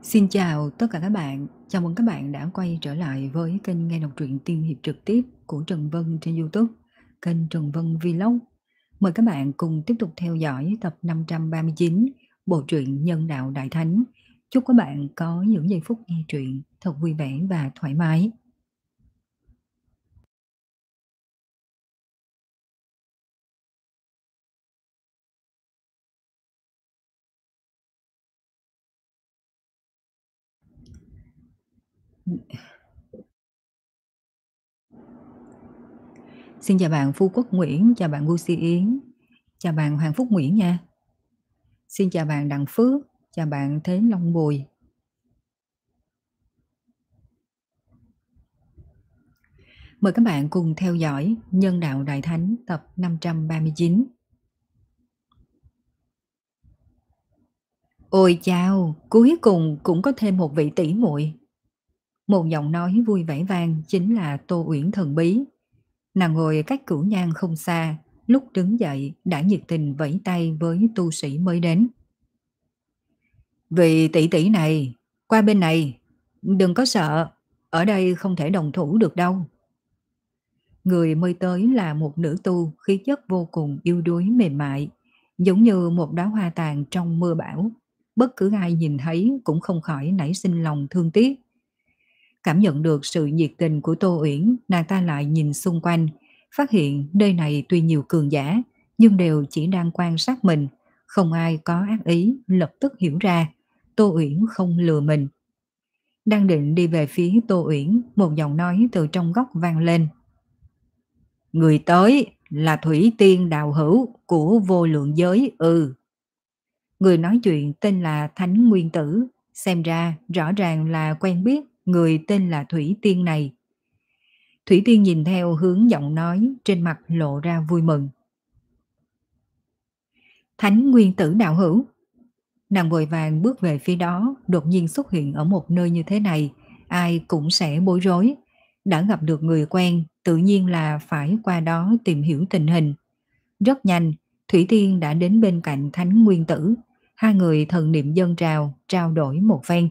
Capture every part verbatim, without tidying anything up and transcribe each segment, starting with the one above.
Xin chào tất cả các bạn, chào mừng các bạn đã quay trở lại với kênh nghe đọc truyện tiên hiệp trực tiếp của Trần Vân trên YouTube, kênh Trần Vân Vlog. Mời các bạn cùng tiếp tục theo dõi tập năm trăm ba mươi chín bộ truyện Nhân đạo Đại Thánh. Chúc các bạn có những giây phút nghe truyện thật vui vẻ và thoải mái. Xin chào bạn Phú Quốc Nguyễn, chào bạn Gucci Yến, chào bạn Hoàng Phúc Nguyễn nha. Xin chào bạn Đặng Phước, chào bạn Thế Long Bùi. Mời các bạn cùng theo dõi Nhân đạo Đại Thánh tập năm trăm ba mươi chín. Ôi chao, cuối cùng cũng có thêm một vị tỷ muội. Một giọng nói vui vẻ vang chính là Tô Uyển thần bí. Nàng ngồi cách Cửu Nhan không xa, lúc đứng dậy đã nhiệt tình vẫy tay với tu sĩ mới đến. Vị tỷ tỷ này, qua bên này, đừng có sợ, ở đây không thể đồng thủ được đâu. Người mới tới là một nữ tu khí chất vô cùng yêu đuối mềm mại, giống như một đóa hoa tàn trong mưa bão. Bất cứ ai nhìn thấy cũng không khỏi nảy sinh lòng thương tiếc. Cảm nhận được sự nhiệt tình của Tô Uyển, nàng ta lại nhìn xung quanh, phát hiện nơi này tuy nhiều cường giả, nhưng đều chỉ đang quan sát mình, không ai có ác ý, lập tức hiểu ra, Tô Uyển không lừa mình. Đang định đi về phía Tô Uyển, một giọng nói từ trong góc vang lên. Người tới là Thủy Tiên đạo hữu của vô lượng giới ư. Người nói chuyện tên là Thánh Nguyên Tử, xem ra rõ ràng là quen biết người tên là Thủy Tiên này. Thủy Tiên nhìn theo hướng giọng nói, trên mặt lộ ra vui mừng. Thánh Nguyên Tử đạo hữu. Nàng vội vàng bước về phía đó, đột nhiên xuất hiện ở một nơi như thế này, ai cũng sẽ bối rối. Đã gặp được người quen, tự nhiên là phải qua đó tìm hiểu tình hình. Rất nhanh, Thủy Tiên đã đến bên cạnh Thánh Nguyên Tử. Hai người thần niệm dâng trào, trao đổi một phen.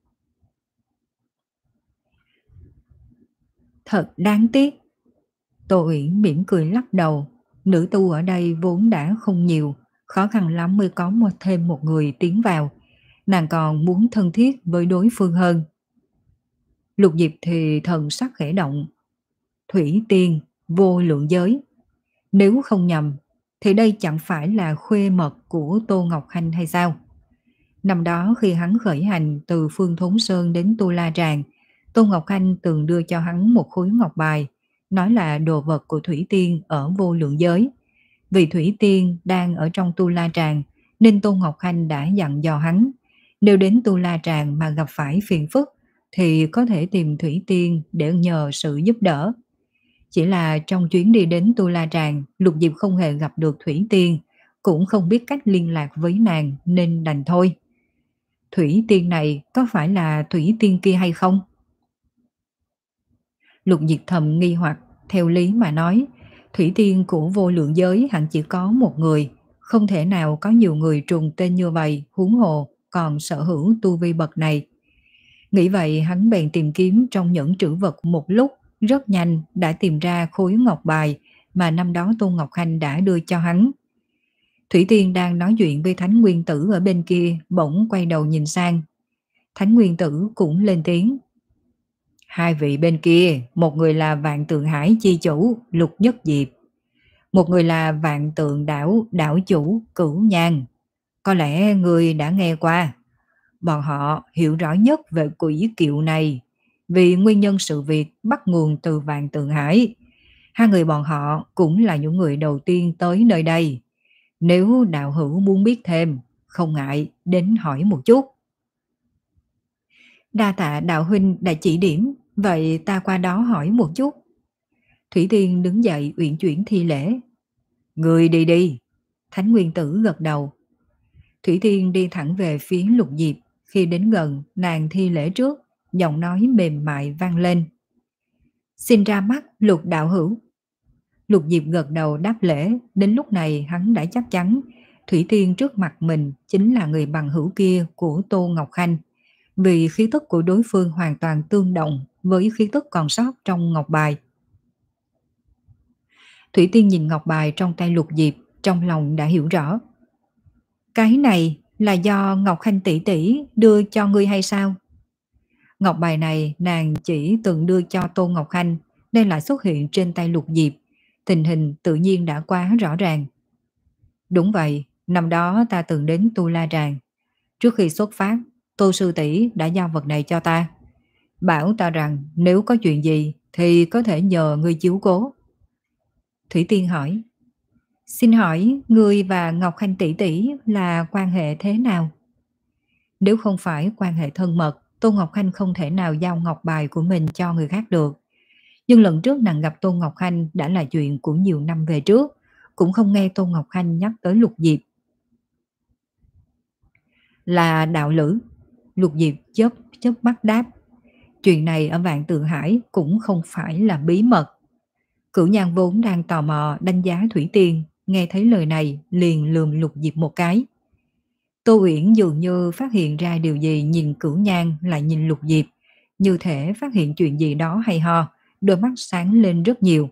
Thật đáng tiếc. Tô Uyển mỉm cười lắc đầu. Nữ tu ở đây vốn đã không nhiều, khó khăn lắm mới có một thêm một người tiến vào. Nàng còn muốn thân thiết với đối phương hơn. Lục Diệp thì thần sắc khẽ động. Thủy Tiên, vô lượng giới. Nếu không nhầm, thì đây chẳng phải là khuê mật của Tô Ngọc Hanh hay sao? Năm đó khi hắn khởi hành từ Phương Thốn Sơn đến Tu La Tràng, Tô Ngọc Hanh từng đưa cho hắn một khối ngọc bài, nói là đồ vật của Thủy Tiên ở vô lượng giới. Vì Thủy Tiên đang ở trong Tu La Tràng, nên Tô Ngọc Hanh đã dặn dò hắn, nếu đến Tu La Tràng mà gặp phải phiền phức, thì có thể tìm Thủy Tiên để nhờ sự giúp đỡ. Chỉ là trong chuyến đi đến Tu La Tràng, Lục Diệp không hề gặp được Thủy Tiên, cũng không biết cách liên lạc với nàng nên đành thôi. Thủy Tiên này có phải là Thủy Tiên kia hay không? Lục Diệp thầm nghi hoặc, theo lý mà nói, Thủy Tiên của vô lượng giới hẳn chỉ có một người, không thể nào có nhiều người trùng tên như vậy, huống hồ còn sở hữu tu vi bậc này. Nghĩ vậy hắn bèn tìm kiếm trong những trữ vật một lúc, rất nhanh đã tìm ra khối ngọc bài mà năm đó Tôn Ngọc Hanh đã đưa cho hắn. Thủy Tiên đang nói chuyện với Thánh Nguyên Tử ở bên kia, bỗng quay đầu nhìn sang. Thánh Nguyên Tử cũng lên tiếng. Hai vị bên kia, một người là Vạn Tượng Hải chi chủ Lục Nhất Diệp, một người là Vạn Tượng đảo đảo chủ Cửu Nhan. Có lẽ người đã nghe qua. Bọn họ hiểu rõ nhất về quỷ kiệu này, vì nguyên nhân sự việc bắt nguồn từ Vạn Tượng Hải. Hai người bọn họ cũng là những người đầu tiên tới nơi đây. Nếu đạo hữu muốn biết thêm, không ngại đến hỏi một chút. Đa tạ đạo huynh đã chỉ điểm, vậy ta qua đó hỏi một chút. Thủy Tiên đứng dậy uyển chuyển thi lễ. Người đi đi. Thánh Nguyên Tử gật đầu. Thủy Tiên đi thẳng về phía Lục Diệp. Khi đến gần, nàng thi lễ trước, giọng nói mềm mại vang lên. Xin ra mắt Lục đạo hữu. Lục Diệp gật đầu đáp lễ, đến lúc này hắn đã chắc chắn Thủy Tiên trước mặt mình chính là người bằng hữu kia của Tô Ngọc Hanh. vì khí tức của đối phương hoàn toàn tương đồng với khí tức còn sót trong ngọc bài. Thủy Tiên nhìn ngọc bài trong tay Lục Diệp, trong lòng đã hiểu rõ. Cái này là do Ngọc Khanh tỷ tỷ đưa cho ngươi hay sao? Ngọc bài này nàng chỉ từng đưa cho Tôn Ngọc Khanh, nên lại xuất hiện trên tay Lục Diệp. Tình hình tự nhiên đã quá rõ ràng. Đúng vậy, năm đó ta từng đến Tu La Tràng. Trước khi xuất phát, Tô sư tỷ đã giao vật này cho ta. Bảo ta rằng nếu có chuyện gì thì có thể nhờ ngươi chiếu cố. Thủy Tiên hỏi, xin hỏi ngươi và Ngọc Khanh tỷ tỷ là quan hệ thế nào? Nếu không phải quan hệ thân mật, Tô Ngọc Khanh không thể nào giao ngọc bài của mình cho người khác được. Nhưng lần trước nàng gặp Tô Ngọc Khanh đã là chuyện của nhiều năm về trước, cũng không nghe Tô Ngọc Khanh nhắc tới Lục Diệp. Là đạo lữ. Lục Diệp chớp chớp mắt đáp. Chuyện này ở Vạn Tượng Hải cũng không phải là bí mật. Cửu Nhan vốn đang tò mò đánh giá Thủy Tiên, nghe thấy lời này liền lườm Lục Diệp một cái. Tô Uyển dường như phát hiện ra điều gì, nhìn Cửu Nhan lại nhìn Lục Diệp, như thể phát hiện chuyện gì đó hay ho, đôi mắt sáng lên rất nhiều.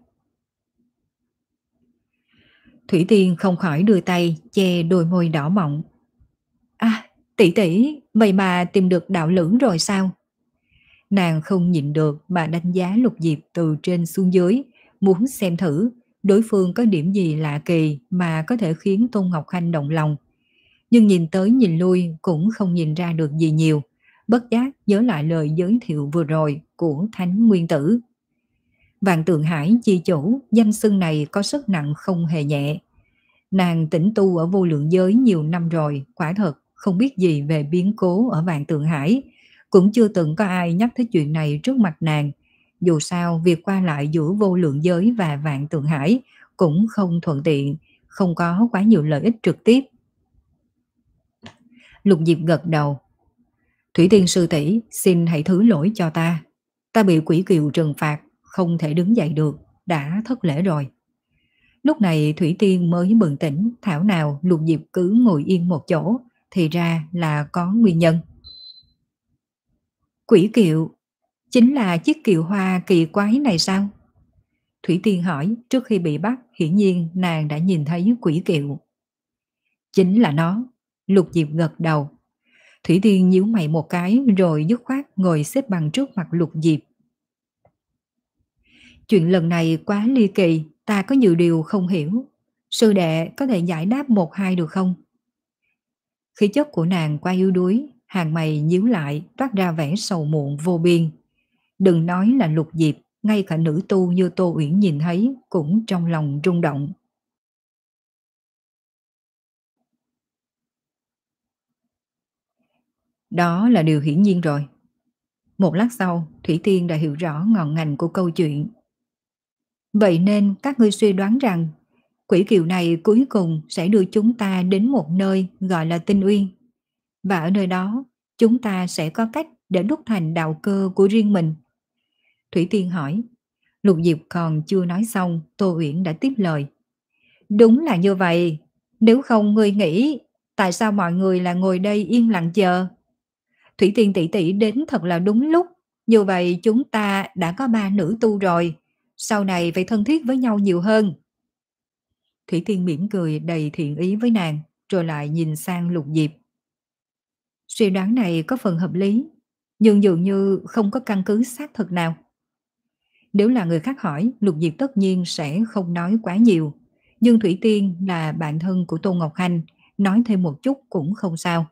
Thủy Tiên không khỏi đưa tay che đôi môi đỏ mọng. À, tỷ tỷ, vậy mà tìm được đạo lữ rồi sao? Nàng không nhịn được mà đánh giá Lục Diệp từ trên xuống dưới, muốn xem thử đối phương có điểm gì lạ kỳ mà có thể khiến Tôn Ngọc Khanh động lòng. Nhưng nhìn tới nhìn lui cũng không nhìn ra được gì nhiều, bất giác nhớ lại lời giới thiệu vừa rồi của Thánh Nguyên Tử. Vạn Tượng Hải chi chủ, danh xưng này có sức nặng không hề nhẹ. Nàng tĩnh tu ở vô lượng giới nhiều năm rồi, quả thật không biết gì về biến cố ở Vạn Tượng Hải, cũng chưa từng có ai nhắc tới chuyện này trước mặt nàng. Dù sao, việc qua lại giữa vô lượng giới và Vạn Tượng Hải cũng không thuận tiện, không có quá nhiều lợi ích trực tiếp. Lục Diệp gật đầu. Thủy Tiên sư tỷ, xin hãy thứ lỗi cho ta. Ta bị quỷ kiều trừng phạt, không thể đứng dậy được, đã thất lễ rồi. Lúc này Thủy Tiên mới bừng tỉnh, thảo nào Lục Diệp cứ ngồi yên một chỗ, thì ra là có nguyên nhân. Quỷ kiệu, chính là chiếc kiệu hoa kỳ quái này sao? Thủy Tiên hỏi, trước khi bị bắt, hiển nhiên nàng đã nhìn thấy quỷ kiệu. Chính là nó. Lục Diệp gật đầu. Thủy Tiên nhíu mày một cái rồi dứt khoát ngồi xếp bằng trước mặt Lục Diệp. Chuyện lần này quá ly kỳ, ta có nhiều điều không hiểu. Sư đệ có thể giải đáp một hai được không? Khí chất của nàng quá yếu đuối, hàng mày nhíu lại toát ra vẻ sầu muộn vô biên. Đừng nói là Lục Diệp, ngay cả nữ tu như Tô Uyển nhìn thấy cũng trong lòng rung động. Đó là điều hiển nhiên rồi. Một lát sau, Thủy Tiên đã hiểu rõ ngọn ngành của câu chuyện. Vậy nên các ngươi suy đoán rằng quỷ kiều này cuối cùng sẽ đưa chúng ta đến một nơi gọi là Tinh Uyên. Và ở nơi đó, chúng ta sẽ có cách để đúc thành đạo cơ của riêng mình. Thủy Tiên hỏi. Lục Diệp còn chưa nói xong, Tô Uyển đã tiếp lời. Đúng là như vậy. Nếu không ngươi nghĩ, tại sao mọi người lại ngồi đây yên lặng chờ? Thủy Tiên tỷ tỷ đến thật là đúng lúc. Như vậy chúng ta đã có ba nữ tu rồi. Sau này phải thân thiết với nhau nhiều hơn. Thủy Tiên mỉm cười đầy thiện ý với nàng, rồi lại nhìn sang Lục Diệp. Suy đoán này có phần hợp lý, nhưng dường như không có căn cứ xác thực nào. Nếu là người khác hỏi, Lục Diệp tất nhiên sẽ không nói quá nhiều. Nhưng Thủy Tiên là bạn thân của Tô Ngọc Khanh, nói thêm một chút cũng không sao.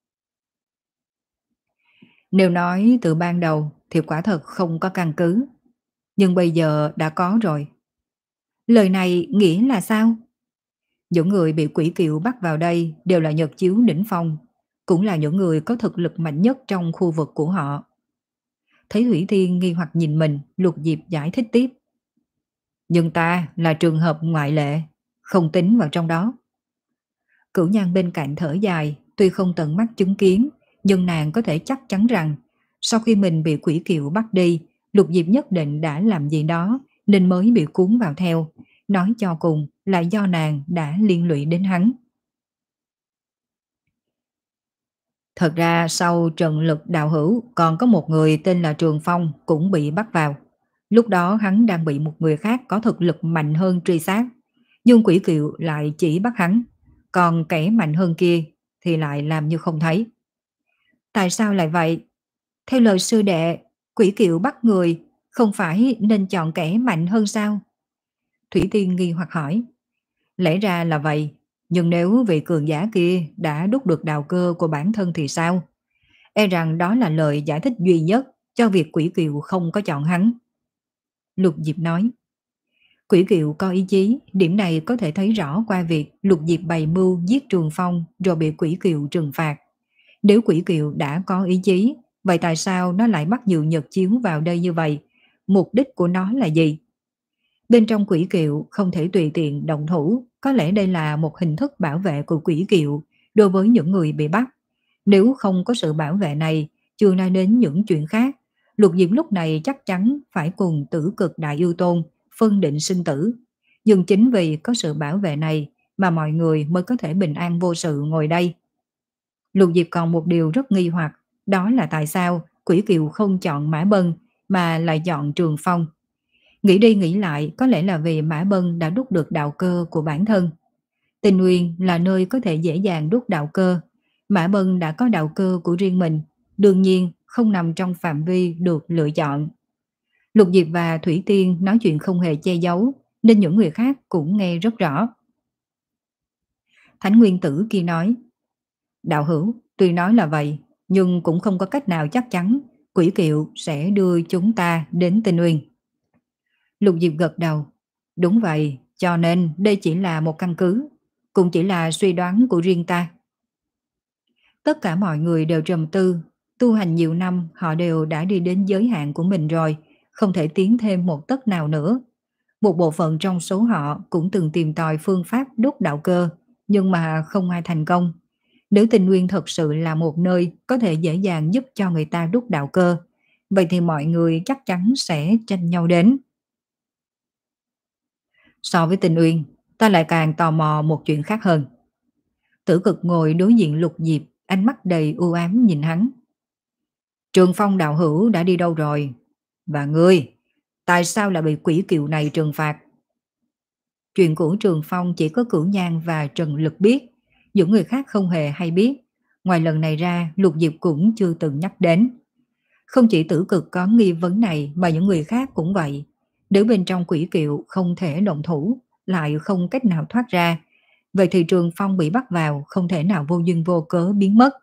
Nếu nói từ ban đầu thì quả thật không có căn cứ. Nhưng bây giờ đã có rồi. Lời này nghĩa là sao? Những người bị quỷ kiệu bắt vào đây đều là Nhật Chiếu đỉnh phong, cũng là những người có thực lực mạnh nhất trong khu vực của họ. Thấy Thủy Tiên nghi hoặc nhìn mình, Lục Diệp giải thích tiếp. Nhưng ta là trường hợp ngoại lệ, không tính vào trong đó. Cửu Nhan bên cạnh thở dài, tuy không tận mắt chứng kiến, nhưng nàng có thể chắc chắn rằng sau khi mình bị quỷ kiệu bắt đi, Lục Diệp nhất định đã làm gì đó nên mới bị cuốn vào theo. Nói cho cùng là do nàng đã liên lụy đến hắn. Thật ra sau Trần Lực đạo hữu còn có một người tên là Trường Phong cũng bị bắt vào. Lúc đó hắn đang bị một người khác có thực lực mạnh hơn truy sát. Nhưng quỷ kiệu lại chỉ bắt hắn. Còn kẻ mạnh hơn kia thì lại làm như không thấy. Tại sao lại vậy? Theo lời sư đệ, quỷ kiệu bắt người không phải nên chọn kẻ mạnh hơn sao? Thủy Tiên nghi hoặc hỏi. Lẽ ra là vậy, nhưng nếu vị cường giả kia đã đúc được đạo cơ của bản thân thì sao? E rằng đó là lời giải thích duy nhất cho việc quỷ kiều không có chọn hắn. Lục Diệp nói. Quỷ kiều có ý chí, điểm này có thể thấy rõ qua việc Lục Diệp bày mưu giết Trường Phong rồi bị quỷ kiều trừng phạt. Nếu quỷ kiều đã có ý chí, vậy tại sao nó lại bắt Dự Nhật Chiếu vào đây như vậy? Mục đích của nó là gì? Bên trong quỷ kiệu không thể tùy tiện động thủ, có lẽ đây là một hình thức bảo vệ của quỷ kiệu đối với những người bị bắt. Nếu không có sự bảo vệ này, chưa nói đến những chuyện khác, Lục Diệp lúc này chắc chắn phải cùng Tử Cực Đại Yêu Tôn phân định sinh tử. Nhưng chính vì có sự bảo vệ này mà mọi người mới có thể bình an vô sự ngồi đây. Lục Diệp còn một điều rất nghi hoặc, đó là tại sao Quỷ Kiều không chọn Mã Bân mà lại chọn Trường Phong. Nghĩ đi nghĩ lại, có lẽ là vì Mã Bân đã đúc được đạo cơ của bản thân. Tinh Nguyên là nơi có thể dễ dàng đúc đạo cơ. Mã Bân đã có đạo cơ của riêng mình, đương nhiên không nằm trong phạm vi được lựa chọn. Lục Diệp và Thủy Tiên nói chuyện không hề che giấu, nên những người khác cũng nghe rất rõ. Thánh Nguyên Tử kia nói, đạo hữu, tuy nói là vậy, nhưng cũng không có cách nào chắc chắn Quỷ Kiệu sẽ đưa chúng ta đến Tinh Nguyên. Lục Diệp gật đầu. Đúng vậy, cho nên đây chỉ là một căn cứ, cũng chỉ là suy đoán của riêng ta. Tất cả mọi người đều trầm tư, tu hành nhiều năm họ đều đã đi đến giới hạn của mình rồi, không thể tiến thêm một tấc nào nữa. Một bộ phận trong số họ cũng từng tìm tòi phương pháp đúc đạo cơ, nhưng mà không ai thành công. Nếu Tinh Nguyên thật sự là một nơi có thể dễ dàng giúp cho người ta đúc đạo cơ, vậy thì mọi người chắc chắn sẽ tranh nhau đến. So với Tinh Uyên, ta lại càng tò mò một chuyện khác hơn. Tử Cực ngồi đối diện Lục Diệp, ánh mắt đầy u ám nhìn hắn. Trường Phong đạo hữu đã đi đâu rồi? Và ngươi, tại sao lại bị quỷ kiều này trừng phạt? Chuyện của Trường Phong chỉ có Cửu Nhan và Trần Lực biết, những người khác không hề hay biết. Ngoài lần này ra, Lục Diệp cũng chưa từng nhắc đến. Không chỉ Tử Cực có nghi vấn này mà những người khác cũng vậy. Nếu bên trong quỷ kiệu không thể động thủ, lại không cách nào thoát ra, vậy thì Trường Phong bị bắt vào không thể nào vô duyên vô cớ biến mất.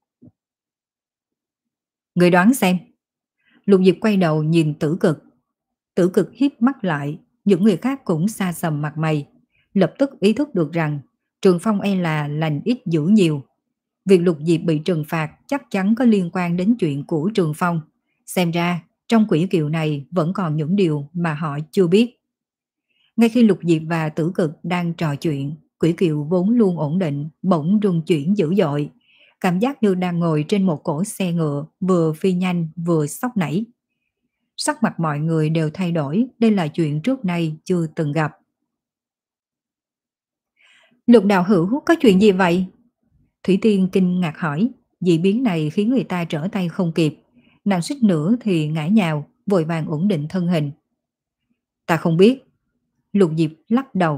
Người đoán xem. Lục Diệp quay đầu nhìn Tử Cực. Tử Cực híp mắt lại, những người khác cũng xa sầm mặt mày, lập tức ý thức được rằng Trường Phong e là lành ít dữ nhiều. Việc Lục Diệp bị trừng phạt chắc chắn có liên quan đến chuyện của Trường Phong. Xem ra, trong quỷ kiệu này vẫn còn những điều mà họ chưa biết. Ngay khi Lục Diệp và Tử Cực đang trò chuyện, quỷ kiệu vốn luôn ổn định, bỗng rung chuyển dữ dội. Cảm giác như đang ngồi trên một cỗ xe ngựa, vừa phi nhanh vừa sóc nảy. Sắc mặt mọi người đều thay đổi, đây là chuyện trước nay chưa từng gặp. Lục đạo hữu có chuyện gì vậy? Thủy Tiên kinh ngạc hỏi, dị biến này khiến người ta trở tay không kịp. Nàng suýt nữa thì ngã nhào, vội vàng ổn định thân hình. Ta không biết. Lục Diệp lắc đầu.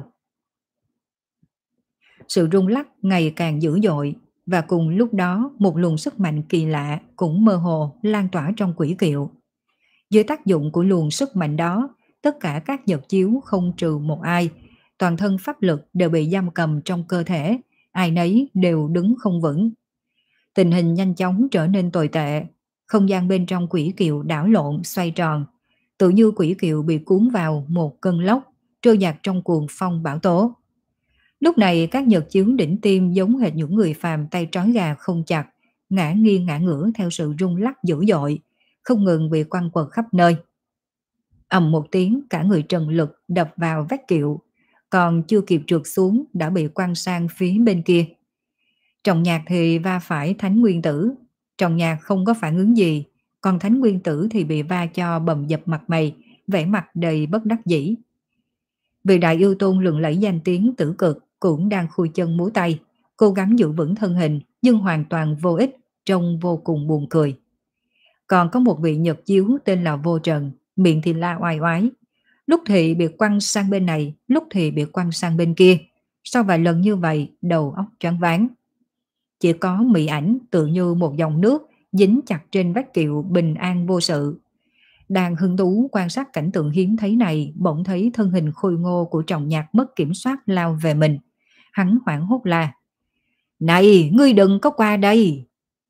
Sự rung lắc ngày càng dữ dội, và cùng lúc đó một luồng sức mạnh kỳ lạ cũng mơ hồ lan tỏa trong quỷ kiệu. Dưới tác dụng của luồng sức mạnh đó, tất cả các nhật chiếu không trừ một ai, toàn thân pháp lực đều bị giam cầm trong cơ thể, ai nấy đều đứng không vững. Tình hình nhanh chóng trở nên tồi tệ, không gian bên trong quỷ kiệu đảo lộn xoay tròn, tự như quỷ kiệu bị cuốn vào một cơn lốc, trôi dạt trong cuồng phong bão tố. Lúc này các nhật chiếu đỉnh tim giống hệt những người phàm tay trói gà không chặt, ngã nghiêng ngã ngửa theo sự rung lắc dữ dội, không ngừng bị quăng quật khắp nơi. Ầm một tiếng, cả người Trần Lực đập vào vách kiệu, còn chưa kịp trượt xuống đã bị quăng sang phía bên kia. Trọng Nhạc thì va phải Thánh Nguyên Tử, Trọng Nhạc không có phản ứng gì, còn Thánh Nguyên Tử thì bị va cho bầm dập mặt mày, vẻ mặt đầy bất đắc dĩ. Vị đại yêu tôn lừng lẫy danh tiếng Tử Cực cũng đang khui chân múa tay, cố gắng giữ vững thân hình nhưng hoàn toàn vô ích, trông vô cùng buồn cười. Còn có một vị Nhật chiếu tên là Vô Trần, miệng thì la oai oái. Lúc thì bị quăng sang bên này, lúc thì bị quăng sang bên kia. Sau vài lần như vậy, đầu óc choáng váng. Chỉ có Mỹ Ảnh tự như một dòng nước dính chặt trên vách kiệu bình an vô sự. Đang hứng thú quan sát cảnh tượng hiếm thấy này, bỗng thấy thân hình khôi ngô của Trọng Nhạc mất kiểm soát lao về mình. Hắn hoảng hốt la: "Này, ngươi đừng có qua đây!"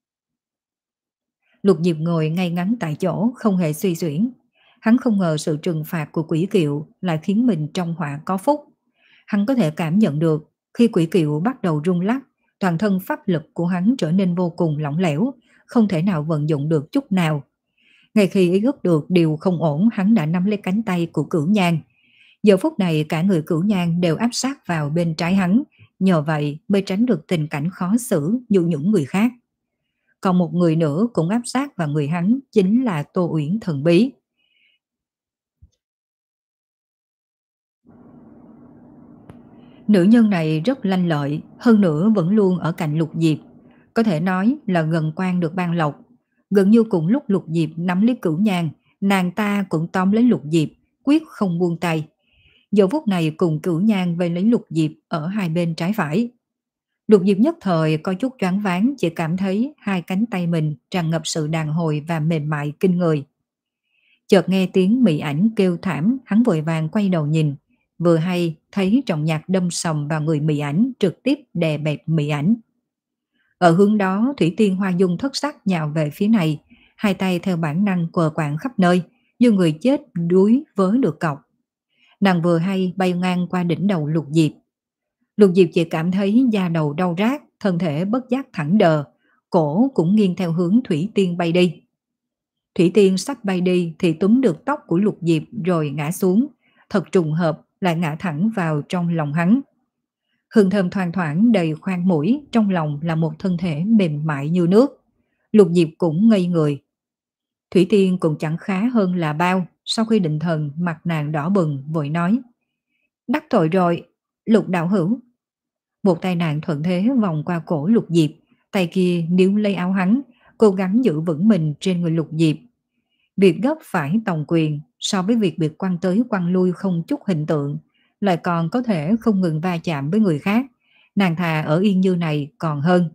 Lục Diệp ngồi ngay ngắn tại chỗ, không hề suy xuyển. Hắn không ngờ sự trừng phạt của quỷ kiệu lại khiến mình trong họa có phúc. Hắn có thể cảm nhận được khi quỷ kiệu bắt đầu rung lắc, toàn thân pháp lực của hắn trở nên vô cùng lỏng lẻo, không thể nào vận dụng được chút nào. Ngay khi ý thức được điều không ổn, hắn đã nắm lấy cánh tay của Cửu Nhan. Giờ phút này cả người Cửu Nhan đều áp sát vào bên trái hắn, nhờ vậy mới tránh được tình cảnh khó xử như những người khác. Còn một người nữa cũng áp sát vào người hắn, chính là Tô Uyển thần bí. Nữ nhân này rất lanh lợi, hơn nữa vẫn luôn ở cạnh Lục Diệp. Có thể nói là gần quan được ban lộc. Gần như cùng lúc Lục Diệp nắm lấy Cửu Nhan, nàng ta cũng tóm lấy Lục Diệp, quyết không buông tay. Giờ phút này cùng Cửu Nhan vây lấy Lục Diệp ở hai bên trái phải. Lục Diệp nhất thời có chút choáng váng, chỉ cảm thấy hai cánh tay mình tràn ngập sự đàn hồi và mềm mại kinh người. Chợt nghe tiếng Mỹ Ảnh kêu thảm, hắn vội vàng quay đầu nhìn, vừa hay thấy Trọng Nhạc đâm sầm vào người Mỹ Ảnh, trực tiếp đè bẹp Mỹ Ảnh. Ở hướng đó, Thủy Tiên Hoa Dung thất sắc nhào về phía này, hai tay theo bản năng quờ quạng khắp nơi, như người chết đuối vớ được cọc. Nàng vừa hay bay ngang qua đỉnh đầu Lục Diệp. Lục Diệp chỉ cảm thấy da đầu đau rát, thân thể bất giác thẳng đờ, cổ cũng nghiêng theo hướng Thủy Tiên bay đi. Thủy Tiên sắp bay đi thì túm được tóc của Lục Diệp rồi ngã xuống, thật trùng hợp lại ngã thẳng vào trong lòng hắn. Hương thơm thoang thoảng đầy khoang mũi, trong lòng là một thân thể mềm mại như nước. Lục Diệp cũng ngây người. Thủy Tiên cũng chẳng khá hơn là bao, sau khi định thần mặt nàng đỏ bừng vội nói: "Đắc tội rồi, Lục đạo hữu." Một tay nàng thuận thế vòng qua cổ Lục Diệp, tay kia níu lấy áo hắn, cố gắng giữ vững mình trên người Lục Diệp. Việc gấp phải tòng quyền so với việc bị quăng tới quăng lui không chút hình tượng, lại còn có thể không ngừng va chạm với người khác, nàng thà ở yên như này còn hơn.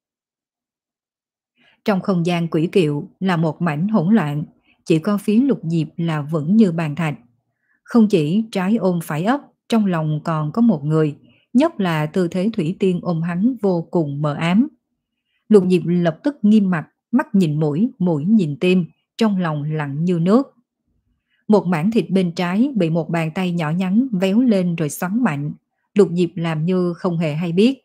Trong không gian quỷ kiệu là một mảnh hỗn loạn, chỉ có phía Lục Diệp là vững như bàn thạch. Không chỉ trái ôm phải ấp, trong lòng còn có một người, nhất là tư thế Thủy Tiên ôm hắn vô cùng mờ ám. Lục Diệp lập tức nghiêm mặt, mắt nhìn mũi, mũi nhìn tim, trong lòng lặng như nước. Một mảng thịt bên trái bị một bàn tay nhỏ nhắn véo lên rồi xoắn mạnh. Lục Diệp làm như không hề hay biết.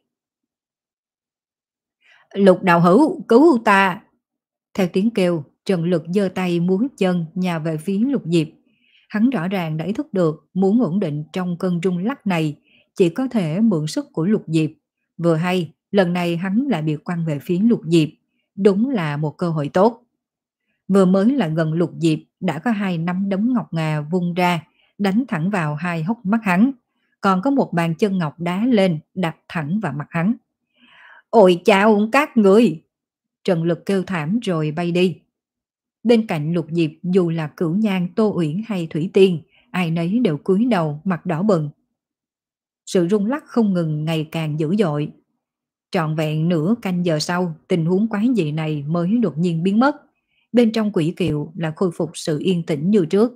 "Lục đạo hữu, cứu ta!" Theo tiếng kêu, Trần Lực giơ tay múa chân nhào về phía Lục Diệp. Hắn rõ ràng đã ý thức được muốn ổn định trong cơn rung lắc này, chỉ có thể mượn sức của Lục Diệp. Vừa hay, lần này hắn lại bị quăng về phía Lục Diệp. Đúng là một cơ hội tốt. Vừa mới lại gần Lục Diệp đã có hai nắm đấm ngọc ngà vung ra, đánh thẳng vào hai hốc mắt hắn. Còn có một bàn chân ngọc đá lên, đặt thẳng vào mặt hắn. "Ôi chao các người!" Trần Lực kêu thảm rồi bay đi. Bên cạnh Lục Diệp dù là Cửu Nhan, Tô Uyển hay Thủy Tiên, ai nấy đều cúi đầu mặt đỏ bừng. Sự rung lắc không ngừng ngày càng dữ dội. Trọn vẹn nửa canh giờ sau, tình huống quái dị này mới đột nhiên biến mất. Bên trong quỷ kiệu là khôi phục sự yên tĩnh như trước.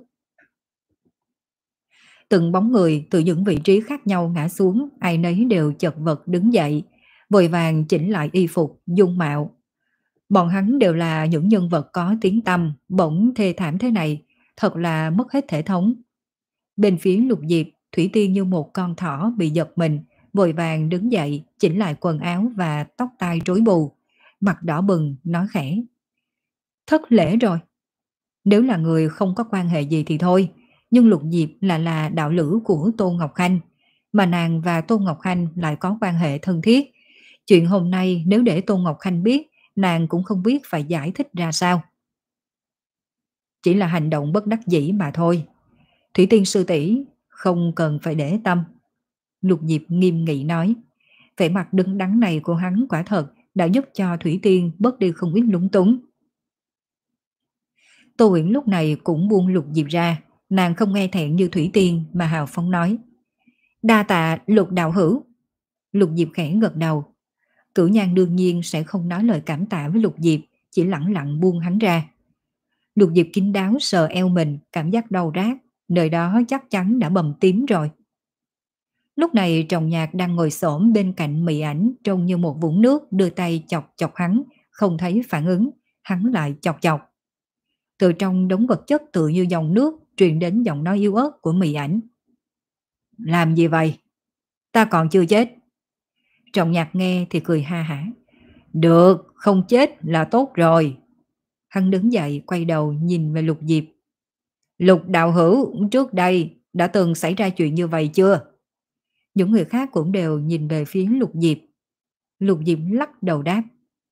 Từng bóng người từ những vị trí khác nhau ngã xuống, ai nấy đều chật vật đứng dậy, vội vàng chỉnh lại y phục, dung mạo. Bọn hắn đều là những nhân vật có tiếng tăm, bỗng thê thảm thế này, thật là mất hết thể thống. Bên phía Lục Diệp, Thủy Tiên như một con thỏ bị giật mình, vội vàng đứng dậy, chỉnh lại quần áo và tóc tai rối bù, mặt đỏ bừng, nói khẽ: "Thất lễ rồi." Nếu là người không có quan hệ gì thì thôi, nhưng Lục Diệp là là đạo lữ của Tô Ngọc Khanh, mà nàng và Tô Ngọc Khanh lại có quan hệ thân thiết. Chuyện hôm nay nếu để Tô Ngọc Khanh biết, nàng cũng không biết phải giải thích ra sao. Chỉ là hành động bất đắc dĩ mà thôi. Thủy Tiên sư tỷ không cần phải để tâm. Lục Diệp nghiêm nghị nói. Vẻ mặt đứng đắn này của hắn quả thật đã giúp cho Thủy Tiên bớt đi không ít lúng túng. Tô Uyển lúc này cũng buông Lục Diệp ra, nàng không nghe thẹn như Thủy Tiên mà hào phóng nói. Đa tạ Lục đạo hữu. Lục Diệp khẽ gật đầu. Cửu Nhan đương nhiên sẽ không nói lời cảm tạ với Lục Diệp, chỉ lẳng lặng buông hắn ra. Lục Diệp kín đáo sờ eo mình, cảm giác đau rát, nơi đó chắc chắn đã bầm tím rồi. Lúc này Trọng Nhạc đang ngồi xổm bên cạnh Mị Ảnh trông như một vũng nước, đưa tay chọc chọc hắn, không thấy phản ứng, hắn lại chọc chọc. Từ trong đống vật chất tựa như dòng nước truyền đến giọng nói yếu ớt của Mị Ảnh. Làm gì vậy? Ta còn chưa chết. Trọng Nhạc nghe thì cười ha hả. Được, không chết là tốt rồi. Hắn đứng dậy quay đầu nhìn về Lục Diệp. Lục đạo hữu, trước đây đã từng xảy ra chuyện như vậy chưa? Những người khác cũng đều nhìn về phía Lục Diệp. Lục Diệp lắc đầu đáp.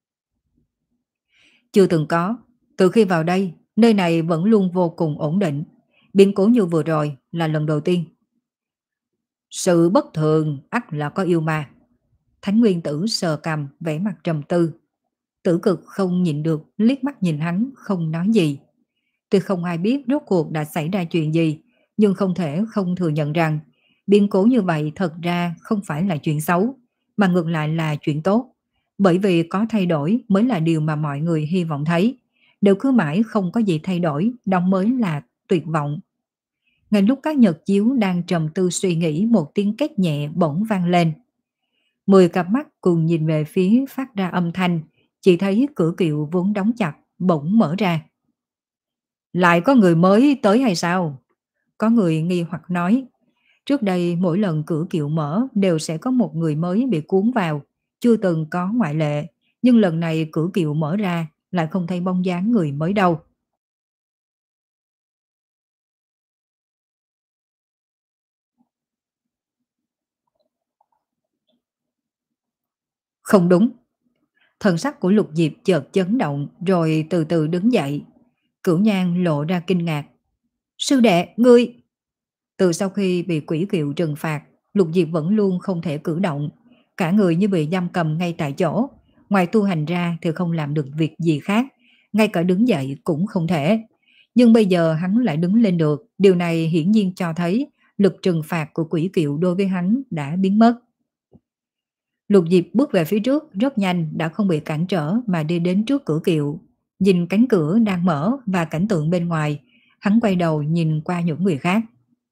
Chưa từng có. Từ khi vào đây, nơi này vẫn luôn vô cùng ổn định. Biến cố như vừa rồi là lần đầu tiên. Sự bất thường ắt là có yêu ma. Thánh Nguyên Tử sờ cằm vẻ mặt trầm tư. Tử Cực không nhịn được liếc mắt nhìn hắn không nói gì. Tuy không ai biết rốt cuộc đã xảy ra chuyện gì, nhưng không thể không thừa nhận rằng biến cố như vậy thật ra không phải là chuyện xấu, mà ngược lại là chuyện tốt. Bởi vì có thay đổi mới là điều mà mọi người hy vọng thấy. Nếu cứ mãi không có gì thay đổi, đó mới là tuyệt vọng. Ngay lúc các nhật chiếu đang trầm tư suy nghĩ, một tiếng két nhẹ bỗng vang lên. Mười cặp mắt cùng nhìn về phía phát ra âm thanh, chỉ thấy cửa kiệu vốn đóng chặt bỗng mở ra. Lại có người mới tới hay sao? Có người nghi hoặc nói. Trước đây mỗi lần cửa kiệu mở đều sẽ có một người mới bị cuốn vào, chưa từng có ngoại lệ. Nhưng lần này cửa kiệu mở ra lại không thấy bóng dáng người mới đâu. Không đúng. Thần sắc của Lục Diệp chợt chấn động rồi từ từ đứng dậy. Cửu Nhan lộ ra kinh ngạc. Sư đệ, ngươi... Từ sau khi bị quỷ kiệu trừng phạt, Lục Diệp vẫn luôn không thể cử động. Cả người như bị giam cầm ngay tại chỗ. Ngoài tu hành ra thì không làm được việc gì khác. Ngay cả đứng dậy cũng không thể. Nhưng bây giờ hắn lại đứng lên được. Điều này hiển nhiên cho thấy lực trừng phạt của quỷ kiệu đối với hắn đã biến mất. Lục Diệp bước về phía trước rất nhanh, đã không bị cản trở mà đi đến trước cửa kiệu. Nhìn cánh cửa đang mở và cảnh tượng bên ngoài, hắn quay đầu nhìn qua những người khác.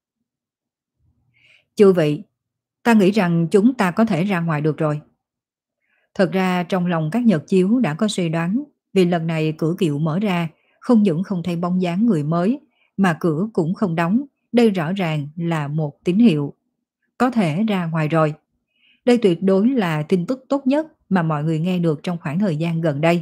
Chư vị, ta nghĩ rằng chúng ta có thể ra ngoài được rồi. Thật ra trong lòng các nhật chiếu đã có suy đoán, vì lần này cửa kiệu mở ra, không những không thấy bóng dáng người mới, mà cửa cũng không đóng, đây rõ ràng là một tín hiệu. Có thể ra ngoài rồi. Đây tuyệt đối là tin tức tốt nhất mà mọi người nghe được trong khoảng thời gian gần đây.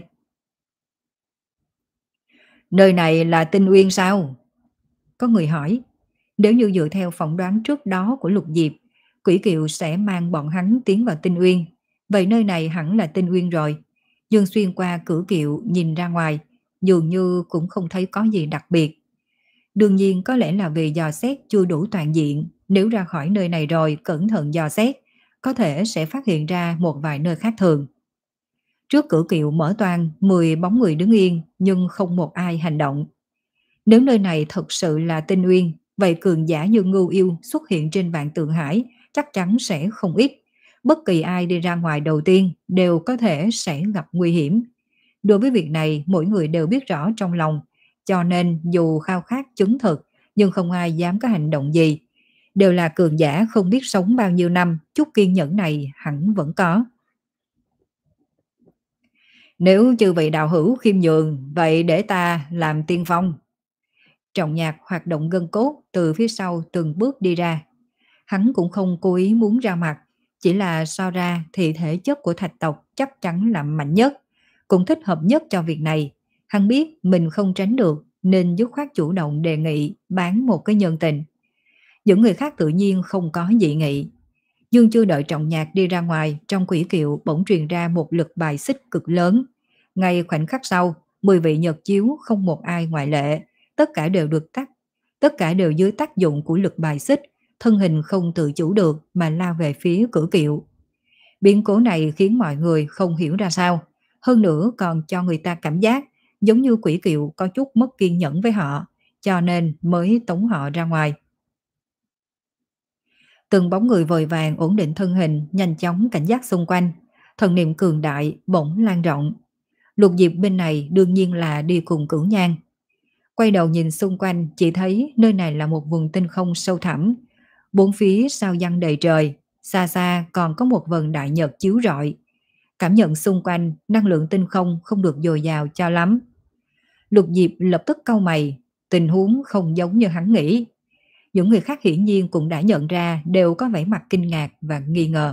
Nơi này là Tinh Uyên sao? Có người hỏi. Nếu như dựa theo phỏng đoán trước đó của Lục Diệp, quỷ kiệu sẽ mang bọn hắn tiến vào Tinh Uyên. Vậy nơi này hẳn là Tinh Uyên rồi. Dương xuyên qua cửa kiệu nhìn ra ngoài, dường như cũng không thấy có gì đặc biệt. Đương nhiên có lẽ là vì dò xét chưa đủ toàn diện. Nếu ra khỏi nơi này rồi cẩn thận dò xét, có thể sẽ phát hiện ra một vài nơi khác thường. Trước cửa kiệu mở toang, mười bóng người đứng yên nhưng không một ai hành động. Nếu nơi này thật sự là Tinh Uyên, vậy cường giả như Ngưu Yêu xuất hiện trên vạn tượng hải chắc chắn sẽ không ít. Bất kỳ ai đi ra ngoài đầu tiên đều có thể sẽ gặp nguy hiểm. Đối với việc này mỗi người đều biết rõ trong lòng, cho nên dù khao khát chứng thực nhưng không ai dám có hành động gì. Đều là cường giả không biết sống bao nhiêu năm, chút kiên nhẫn này hẳn vẫn có. Nếu chư vị đạo hữu khiêm nhường, vậy để ta làm tiên phong. Trọng Nhạc hoạt động gân cốt từ phía sau từng bước đi ra. Hắn cũng không cố ý muốn ra mặt, chỉ là so ra thì thể chất của thạch tộc chắc chắn là mạnh nhất, cũng thích hợp nhất cho việc này. Hắn biết mình không tránh được nên dứt khoát chủ động đề nghị bán một cái nhân tình. Những người khác tự nhiên không có dị nghị. Dương chưa đợi Trọng Nhạc đi ra ngoài, trong quỷ kiệu bỗng truyền ra một lực bài xích cực lớn. Ngay khoảnh khắc sau, mười vị nhật chiếu không một ai ngoại lệ, tất cả đều được tắt, tất cả đều dưới tác dụng của lực bài xích, thân hình không tự chủ được mà lao về phía cửa kiệu. Biến cố này khiến mọi người không hiểu ra sao, hơn nữa còn cho người ta cảm giác giống như quỷ kiệu có chút mất kiên nhẫn với họ, cho nên mới tống họ ra ngoài. Từng bóng người vội vàng ổn định thân hình, nhanh chóng cảnh giác xung quanh. Thần niệm cường đại bỗng lan rộng. Lục Diệp bên này đương nhiên là đi cùng Cửu Nhan. Quay đầu nhìn xung quanh, chỉ thấy nơi này là một vùng tinh không sâu thẳm. Bốn phía sao giăng đầy trời, xa xa còn có một vầng đại nhật chiếu rọi. Cảm nhận xung quanh, năng lượng tinh không không được dồi dào cho lắm. Lục Diệp lập tức cau mày, tình huống không giống như hắn nghĩ. Những người khác hiển nhiên cũng đã nhận ra, đều có vẻ mặt kinh ngạc và nghi ngờ.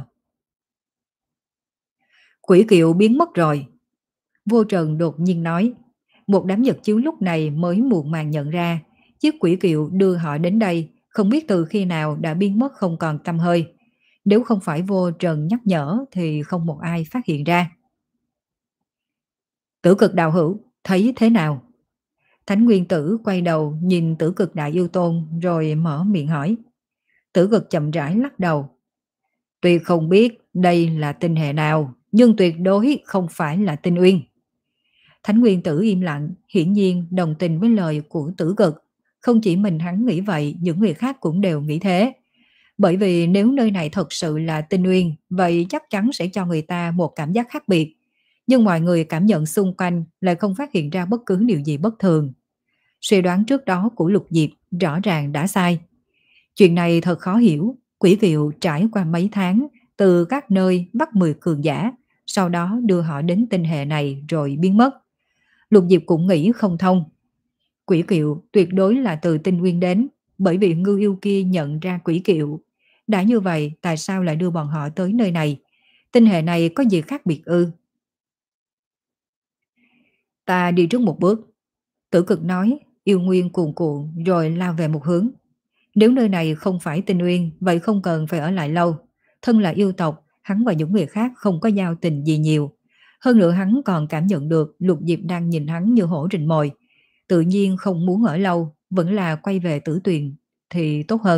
Quỷ kiệu biến mất rồi. Vô Trần đột nhiên nói. Một đám vật chiếu lúc này mới muộn màng nhận ra, chiếc quỷ kiệu đưa họ đến đây, không biết từ khi nào đã biến mất không còn tăm hơi. Nếu không phải Vô Trần nhắc nhở thì không một ai phát hiện ra. Tử Cực đạo hữu, thấy thế nào? Thánh Nguyên Tử quay đầu nhìn Tử Cực đại yêu tôn rồi mở miệng hỏi. Tử Cực chậm rãi lắc đầu. Tuy không biết đây là tinh hệ nào, nhưng tuyệt đối không phải là tinh uyên. Thánh Nguyên Tử im lặng, hiển nhiên đồng tình với lời của Tử Cực. Không chỉ mình hắn nghĩ vậy, những người khác cũng đều nghĩ thế. Bởi vì nếu nơi này thật sự là tinh uyên, vậy chắc chắn sẽ cho người ta một cảm giác khác biệt. Nhưng mọi người cảm nhận xung quanh lại không phát hiện ra bất cứ điều gì bất thường. Suy đoán trước đó của Lục Diệp rõ ràng đã sai. Chuyện này thật khó hiểu, quỷ kiệu trải qua mấy tháng, từ các nơi bắt mười cường giả, sau đó đưa họ đến tinh hệ này rồi biến mất. Lục Diệp cũng nghĩ không thông. Quỷ kiệu tuyệt đối là từ tinh nguyên đến, bởi vì ngư yêu kia nhận ra quỷ kiệu. Đã như vậy, tại sao lại đưa bọn họ tới nơi này? Tinh hệ này có gì khác biệt ư? Ta đi trước một bước. Tử Cực nói, yêu nguyên cuồn cuộn rồi lao về một hướng. Nếu nơi này không phải tinh uyên, vậy không cần phải ở lại lâu. Thân là yêu tộc, hắn và những người khác không có giao tình gì nhiều. Hơn nữa hắn còn cảm nhận được Lục Diệp đang nhìn hắn như hổ rình mồi. Tự nhiên không muốn ở lâu, vẫn là quay về Tử Tuyền thì tốt hơn.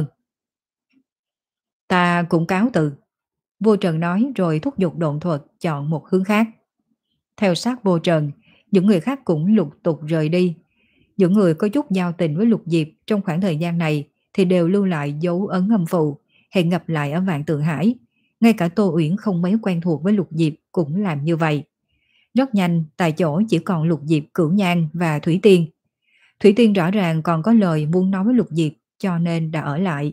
Ta cũng cáo từ. Vô Trần nói rồi thúc giục độn thuật chọn một hướng khác. Theo sát Vô Trần, những người khác cũng lục tục rời đi. Những người có chút giao tình với Lục Diệp trong khoảng thời gian này thì đều lưu lại dấu ấn âm phù, hẹn gặp lại ở Vạn Tượng Hải. Ngay cả Tô Uyển không mấy quen thuộc với Lục Diệp cũng làm như vậy. Rất nhanh, tại chỗ chỉ còn Lục Diệp, Cửu Nhan và Thủy Tiên. Thủy Tiên rõ ràng còn có lời muốn nói với Lục Diệp, cho nên đã ở lại.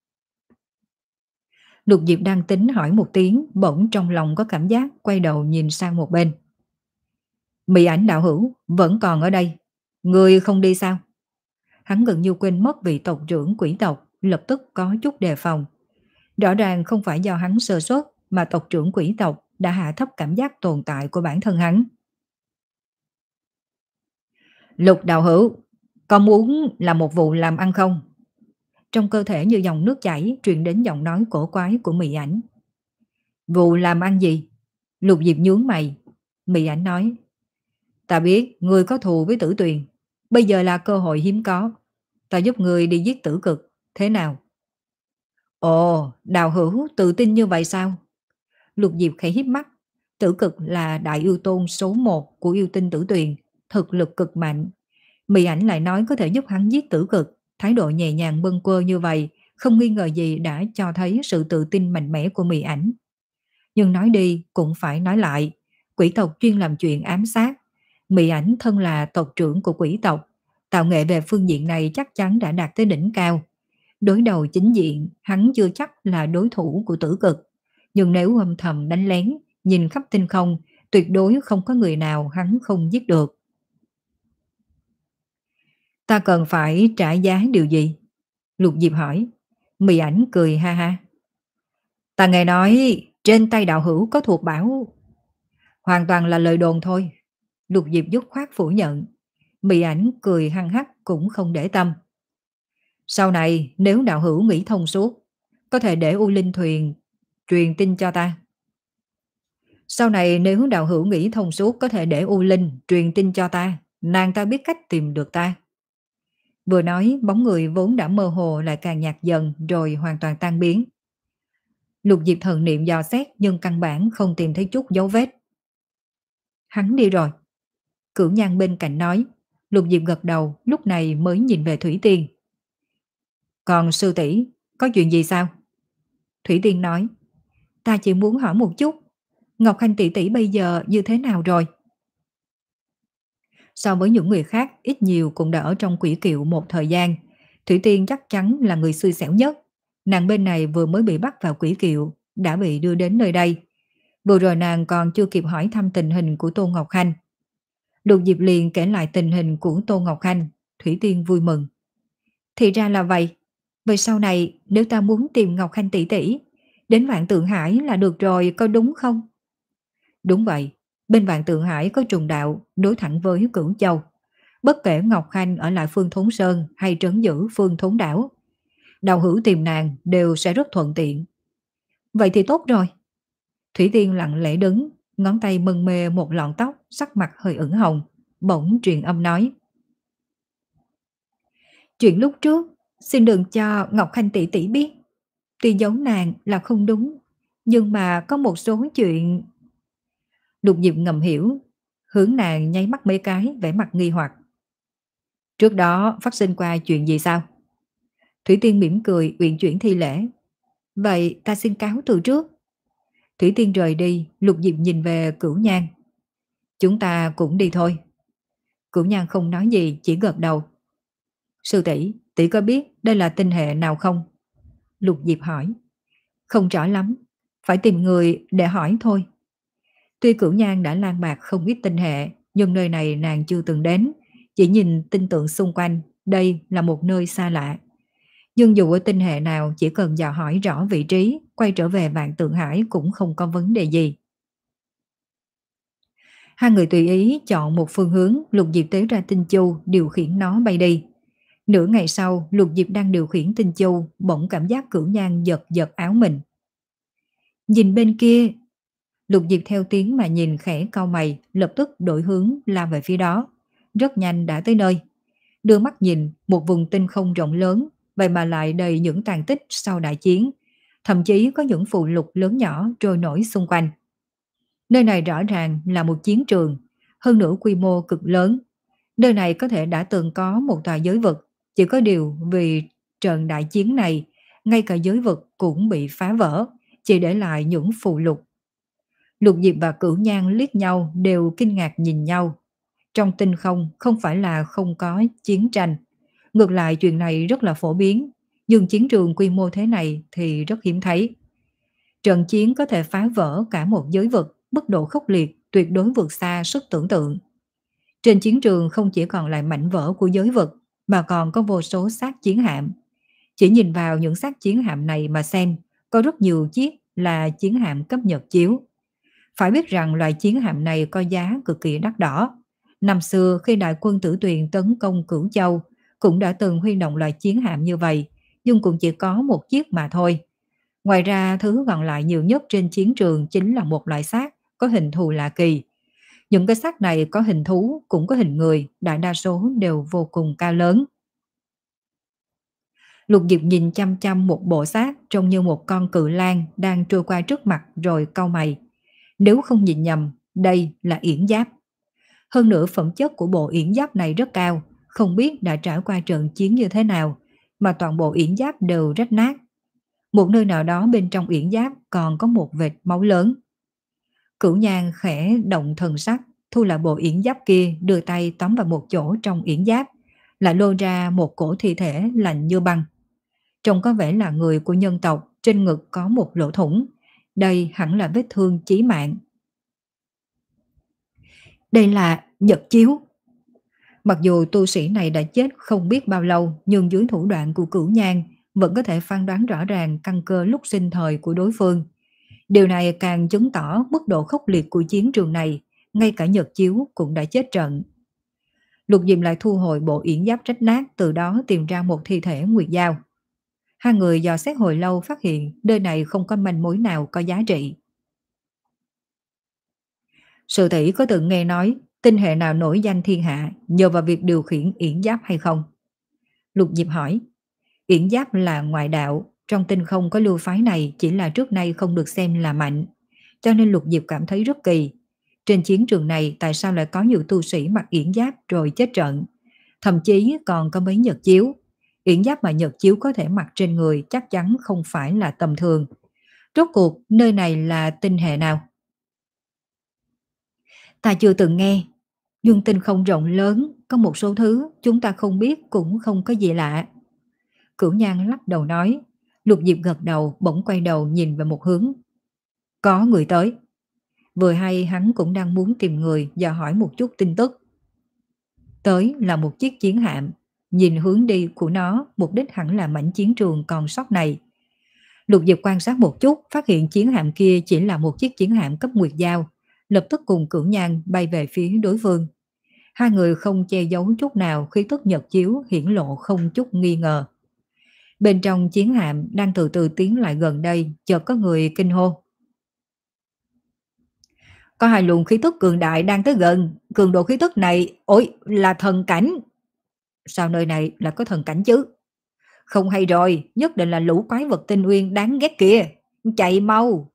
Lục Diệp đang tính hỏi một tiếng, bỗng trong lòng có cảm giác quay đầu nhìn sang một bên. Mị Ảnh đạo hữu vẫn còn ở đây, người không đi sao? Hắn gần như quên mất vị tộc trưởng quỷ tộc, lập tức có chút đề phòng. Rõ ràng không phải do hắn sơ suất, mà tộc trưởng quỷ tộc đã hạ thấp cảm giác tồn tại của bản thân hắn. Lục đạo hữu, có muốn làm một vụ làm ăn không? Trong cơ thể như dòng nước chảy truyền đến giọng nói cổ quái của Mị Ảnh. Vụ làm ăn gì? Lục Diệp nhướng mày. Mị Ảnh nói. Ta biết người có thù với Tử Tuyền, bây giờ là cơ hội hiếm có. Ta giúp người đi giết Tử Cực, thế nào? Ồ, đạo hữu tự tin như vậy sao? Lục Diệp khẽ híp mắt. Tử Cực là đại yêu tôn số một của yêu tinh Tử Tuyền, thực lực cực mạnh. Mị Ảnh lại nói có thể giúp hắn giết Tử Cực, thái độ nhẹ nhàng bâng quơ như vậy, không nghi ngờ gì đã cho thấy sự tự tin mạnh mẽ của Mị Ảnh. Nhưng nói đi cũng phải nói lại, quỷ tộc chuyên làm chuyện ám sát. Mị Ảnh thân là tộc trưởng của quỷ tộc, tạo nghệ về phương diện này chắc chắn đã đạt tới đỉnh cao. Đối đầu chính diện, hắn chưa chắc là đối thủ của Tử Cực. Nhưng nếu âm thầm đánh lén, nhìn khắp tinh không, tuyệt đối không có người nào hắn không giết được. Ta cần phải trả giá điều gì? Lục Diệp hỏi. Mị Ảnh cười ha ha. Ta nghe nói trên tay đạo hữu có thuộc bảo. Hoàn toàn là lời đồn thôi. Lục Diệp dứt khoát phủ nhận. Mị Ảnh cười hăng hắc cũng không để tâm. Sau này nếu đạo hữu nghĩ thông suốt, có thể để U Linh Thuyền truyền tin cho ta. Sau này nếu đạo hữu nghĩ thông suốt, có thể để U Linh truyền tin cho ta, nàng ta biết cách tìm được ta. Vừa nói, bóng người vốn đã mơ hồ lại càng nhạt dần rồi hoàn toàn tan biến. Lục Diệp thần niệm dò xét nhưng căn bản không tìm thấy chút dấu vết. Hắn đi rồi. Cửu Nhan bên cạnh nói. Lục Diệp gật đầu, lúc này mới nhìn về Thủy Tiên. Còn sư tỷ, có chuyện gì sao? Thủy Tiên nói. Ta chỉ muốn hỏi một chút, Ngọc Khanh tỷ tỷ bây giờ như thế nào rồi? So với những người khác, ít nhiều cũng đã ở trong quỷ kiệu một thời gian. Thủy Tiên chắc chắn là người xui xẻo nhất. Nàng bên này vừa mới bị bắt vào quỷ kiệu, đã bị đưa đến nơi đây. Vừa rồi nàng còn chưa kịp hỏi thăm tình hình của Tô Ngọc Khanh. Lục Diệp liền kể lại tình hình của Tô Ngọc Khanh. Thủy Tiên vui mừng. Thì ra là vậy. Vậy sau này nếu ta muốn tìm Ngọc Khanh tỷ tỷ, đến Vạn Tượng Hải là được rồi, có đúng không? Đúng vậy. Bên Vạn Tượng Hải có trùng đạo đối thẳng với Cửu Châu. Bất kể Ngọc Khanh ở lại Phương Thốn Sơn hay trấn giữ Phương Thốn Đảo, đạo hữu tìm nàng đều sẽ rất thuận tiện. Vậy thì tốt rồi. Thủy Tiên lặng lẽ đứng, ngón tay mân mê một lọn tóc, sắc mặt hơi ửng hồng, bỗng truyền âm nói. Chuyện lúc trước, xin đừng cho Ngọc Khanh tỷ tỷ biết. Tuy giấu nàng là không đúng, nhưng mà có một số chuyện... Lục Diệp ngầm hiểu, hướng nàng nháy mắt mấy cái, vẻ mặt nghi hoặc. Trước đó phát sinh qua chuyện gì sao? Thủy Tiên mỉm cười, uyển chuyển thi lễ. Vậy ta xin cáo từ trước. Thủy Tiên rời đi, Lục Diệp nhìn về Cửu Nhan. Chúng ta cũng đi thôi. Cửu Nhan không nói gì, chỉ gật đầu. Sư tỷ, tỷ có biết đây là tinh hệ nào không? Lục Diệp hỏi. Không rõ lắm, phải tìm người để hỏi thôi. Tuy Cửu Nhan đã lan bạc không ít tinh hệ, nhưng nơi này nàng chưa từng đến, chỉ nhìn tinh tượng xung quanh, đây là một nơi xa lạ. Nhưng dù ở tinh hệ nào, chỉ cần dò hỏi rõ vị trí, quay trở về Vạn Tượng Hải cũng không có vấn đề gì. Hai người tùy ý chọn một phương hướng, Lục Diệp tế ra tinh chu, điều khiển nó bay đi. Nửa ngày sau, Lục Diệp đang điều khiển tinh chu, bỗng cảm giác Cửu Nhan giật giật áo mình. Nhìn bên kia. Lục Diệp theo tiếng mà nhìn, khẽ cau mày, lập tức đổi hướng lao về phía đó. Rất nhanh đã tới nơi. Đưa mắt nhìn, một vùng tinh không rộng lớn, vậy mà lại đầy những tàn tích sau đại chiến. Thậm chí có những phù lục lớn nhỏ trôi nổi xung quanh. Nơi này rõ ràng là một chiến trường, hơn nữa quy mô cực lớn. Nơi này có thể đã từng có một tòa giới vực, chỉ có điều vì trận đại chiến này, ngay cả giới vực cũng bị phá vỡ, chỉ để lại những phù lục. Lục Diệp và Cửu Nhan liếc nhau đều kinh ngạc nhìn nhau. Trong tinh không không phải là không có chiến tranh. Ngược lại chuyện này rất là phổ biến, nhưng chiến trường quy mô thế này thì rất hiếm thấy. Trận chiến có thể phá vỡ cả một giới vực, mức độ khốc liệt tuyệt đối vượt xa sức tưởng tượng. Trên chiến trường không chỉ còn lại mảnh vỡ của giới vực, mà còn có vô số xác chiến hạm. Chỉ nhìn vào những xác chiến hạm này mà xem, có rất nhiều chiếc là chiến hạm cấp nhật chiếu. Phải biết rằng loại chiến hạm này có giá cực kỳ đắt đỏ. Năm xưa khi đại quân Tử Tuyền tấn công Cửu Châu, cũng đã từng huy động loại chiến hạm như vậy, nhưng cũng chỉ có một chiếc mà thôi. Ngoài ra thứ còn lại nhiều nhất trên chiến trường chính là một loại xác có hình thù lạ kỳ. Những cái xác này có hình thú cũng có hình người, đại đa số đều vô cùng cao lớn. Lục Diệp nhìn chăm chăm một bộ xác trông như một con cự lang đang trôi qua trước mặt rồi cau mày. Nếu không nhìn nhầm, đây là yển giáp. Hơn nữa phẩm chất của bộ yển giáp này rất cao, không biết đã trải qua trận chiến như thế nào, mà toàn bộ yển giáp đều rách nát. Một nơi nào đó bên trong yển giáp còn có một vệt máu lớn. Cửu Nhan khẽ động thần sắc, thu lại bộ yển giáp kia, đưa tay tóm vào một chỗ trong yển giáp, lại lôi ra một cổ thi thể lạnh như băng. Trông có vẻ là người của nhân tộc, trên ngực có một lỗ thủng. Đây hẳn là vết thương chí mạng. Đây là nhật chiếu. Mặc dù tu sĩ này đã chết không biết bao lâu, nhưng dưới thủ đoạn của Cửu Nhan vẫn có thể phán đoán rõ ràng căn cơ lúc sinh thời của đối phương. Điều này càng chứng tỏ mức độ khốc liệt của chiến trường này, ngay cả nhật chiếu cũng đã chết trận. Lục Diệm lại thu hồi bộ yển giáp rách nát, từ đó tìm ra một thi thể nguyệt dao. Hai người dò xét hồi lâu phát hiện nơi này không có manh mối nào có giá trị. Sư tỷ có từng nghe nói tinh hệ nào nổi danh thiên hạ nhờ vào việc điều khiển yển giáp hay không? Lục Diệp hỏi. Yển giáp là ngoại đạo, Trong tinh không có lưu phái này chỉ là trước nay không được xem là mạnh, cho nên Lục Diệp cảm thấy rất kỳ. Trên chiến trường này tại sao lại có nhiều tu sĩ mặc yển giáp rồi chết trận? Thậm chí còn có mấy nhật chiếu. Yển giáp mà nhật chiếu có thể mặc trên người chắc chắn không phải là tầm thường. Rốt cuộc nơi này là tinh hệ nào? Ta chưa từng nghe. Nhưng tinh không rộng lớn, có một số thứ chúng ta không biết cũng không có gì lạ. Cửu Nhan lắc đầu nói. Lục Diệp gật đầu, bỗng quay đầu nhìn về một hướng. Có người tới. Vừa hay hắn cũng đang muốn tìm người và hỏi một chút tin tức. Tới là một chiếc chiến hạm. Nhìn hướng đi của nó, mục đích hẳn là mảnh chiến trường còn sót này. Lục Diệp quan sát một chút, phát hiện chiến hạm kia chỉ là một chiếc chiến hạm cấp nguyệt giao, lập tức cùng Cửu Nhan bay về phía đối phương. Hai người không che giấu chút nào, khí tức nhật chiếu hiển lộ không chút nghi ngờ. Bên trong chiến hạm đang từ từ tiến lại gần đây, chợt có người kinh hô. Có hai luồng khí tức cường đại đang tới gần, cường độ khí tức này, ôi, là thần cảnh. Sao nơi này là có thần cảnh chứ? Không hay rồi, nhất định là lũ quái vật tinh uyên đáng ghét kia. Chạy mau.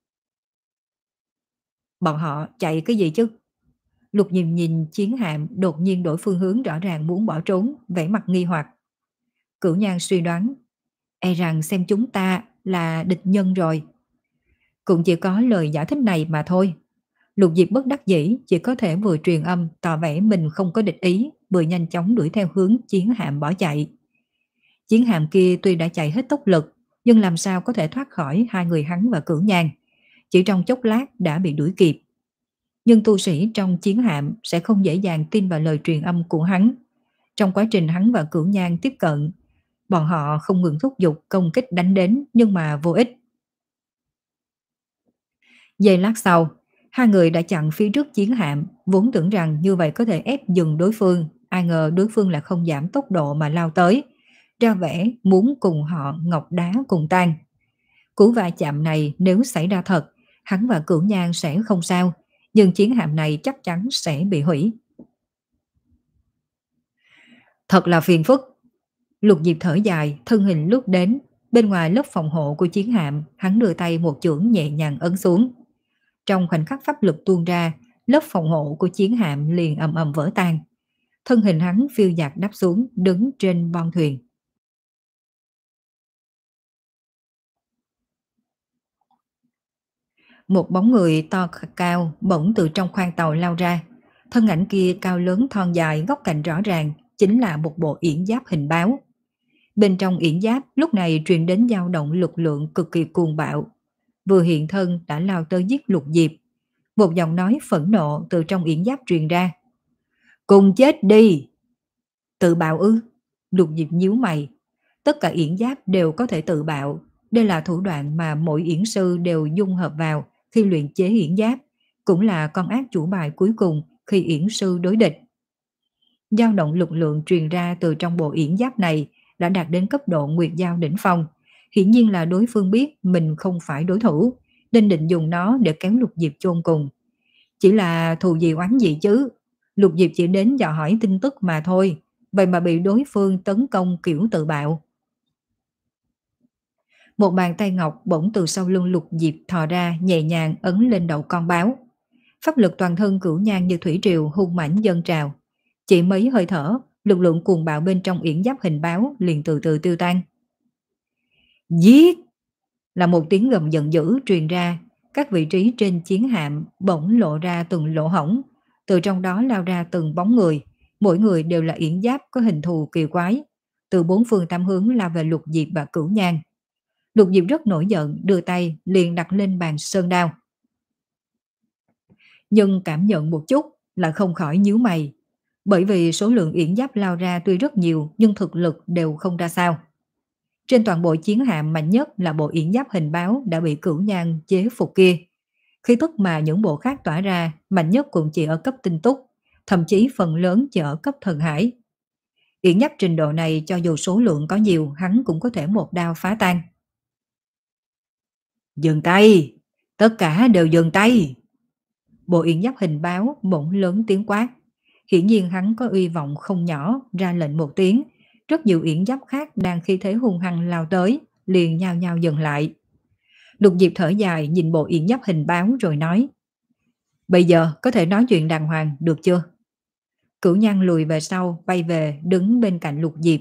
Bọn họ chạy cái gì chứ? Lục nhìn nhìn chiến hạm đột nhiên đổi phương hướng, rõ ràng muốn bỏ trốn, vẻ mặt nghi hoặc. Cửu Nhan suy đoán, e rằng xem chúng ta là địch nhân rồi. Cũng chỉ có lời giải thích này mà thôi. Lục Diệp bất đắc dĩ, chỉ có thể vừa truyền âm tỏ vẻ mình không có địch ý, vừa nhanh chóng đuổi theo hướng chiến hạm bỏ chạy. Chiến hạm kia tuy đã chạy hết tốc lực, nhưng làm sao có thể thoát khỏi hai người hắn và Cửu Nhan. Chỉ trong chốc lát đã bị đuổi kịp. Nhưng tu sĩ trong chiến hạm sẽ không dễ dàng tin vào lời truyền âm của hắn. Trong quá trình hắn và Cửu Nhan tiếp cận, bọn họ không ngừng thúc giục công kích đánh đến, nhưng mà vô ích. Giây lát sau, hai người đã chặn phía trước chiến hạm, vốn tưởng rằng như vậy có thể ép dừng đối phương, ai ngờ đối phương là không giảm tốc độ mà lao tới, ra vẻ muốn cùng họ ngọc đá cùng tan. Cú va chạm này nếu xảy ra thật, hắn và Cửu Nhan sẽ không sao, nhưng chiến hạm này chắc chắn sẽ bị hủy. Thật là phiền phức. Lục Diệp thở dài, thân hình lướt đến, bên ngoài lớp phòng hộ của chiến hạm, hắn đưa tay một chưởng nhẹ nhàng ấn xuống. Trong khoảnh khắc pháp lực tuôn ra, lớp phòng hộ của chiến hạm liền ầm ầm vỡ tan. Thân hình hắn phiêu dạt đáp xuống, đứng trên bon thuyền. Một bóng người to cao bỗng từ trong khoang tàu lao ra. Thân ảnh kia cao lớn thon dài, góc cạnh rõ ràng, chính là một bộ yển giáp hình báo. Bên trong yển giáp lúc này truyền đến dao động lực lượng cực kỳ cuồng bạo. Vừa hiện thân đã lao tới giết Lục Diệp. Một giọng nói phẫn nộ từ trong yển giáp truyền ra. Cùng chết đi! Tự bạo ư? Lục Diệp nhíu mày. Tất cả yển giáp đều có thể tự bạo. Đây là thủ đoạn mà mỗi yển sư đều dung hợp vào khi luyện chế yển giáp, cũng là con ác chủ bài cuối cùng khi yển sư đối địch. Dao động lực lượng truyền ra từ trong bộ yển giáp này đã đạt đến cấp độ nguyệt giao đỉnh phong. Hiển nhiên là đối phương biết mình không phải đối thủ, nên định dùng nó để kéo Lục Diệp chôn cùng. Chỉ là thù gì oán gì chứ? Lục Diệp chỉ đến dò hỏi tin tức mà thôi, vậy mà bị đối phương tấn công kiểu tự bạo. Một bàn tay ngọc bỗng từ sau lưng Lục Diệp thò ra, nhẹ nhàng ấn lên đầu con báo. Pháp lực toàn thân Cửu Nhan như thủy triều hung mãnh dâng trào. Chỉ mấy hơi thở, lực lượng cuồng bạo bên trong yển giáp hình báo liền từ từ tiêu tan. Giết! Là một tiếng gầm giận dữ truyền ra, các vị trí trên chiến hạm bỗng lộ ra từng lỗ hổng, từ trong đó lao ra từng bóng người, mỗi người đều là yển giáp có hình thù kỳ quái, từ bốn phương tám hướng lao về Lục Diệp và Cửu Nhan. Lục Diệp rất nổi giận, đưa tay liền đặt lên bàn sơn đao. Nhưng cảm nhận một chút là không khỏi nhíu mày, bởi vì số lượng yển giáp lao ra tuy rất nhiều nhưng thực lực đều không ra sao. Trên toàn bộ chiến hạm mạnh nhất là bộ yển giáp hình báo đã bị Cửu Nhan chế phục kia. Khí tức mà những bộ khác tỏa ra mạnh nhất cũng chỉ ở cấp tinh túc, thậm chí phần lớn chỉ ở cấp thần hải. Yển giáp trình độ này cho dù số lượng có nhiều, hắn cũng có thể một đao phá tan. Dừng tay! Tất cả đều dừng tay! Bộ yển giáp hình báo bỗng lớn tiếng quát. Hiển nhiên hắn có uy vọng không nhỏ, ra lệnh một tiếng. Rất nhiều yển giáp khác đang khi thế hung hăng lao tới, liền nhao nhao dừng lại. Lục Diệp thở dài nhìn bộ yển giáp hình báo rồi nói: Bây giờ có thể nói chuyện đàng hoàng được chưa? Cửu Nhan lùi về sau, bay về đứng bên cạnh Lục Diệp.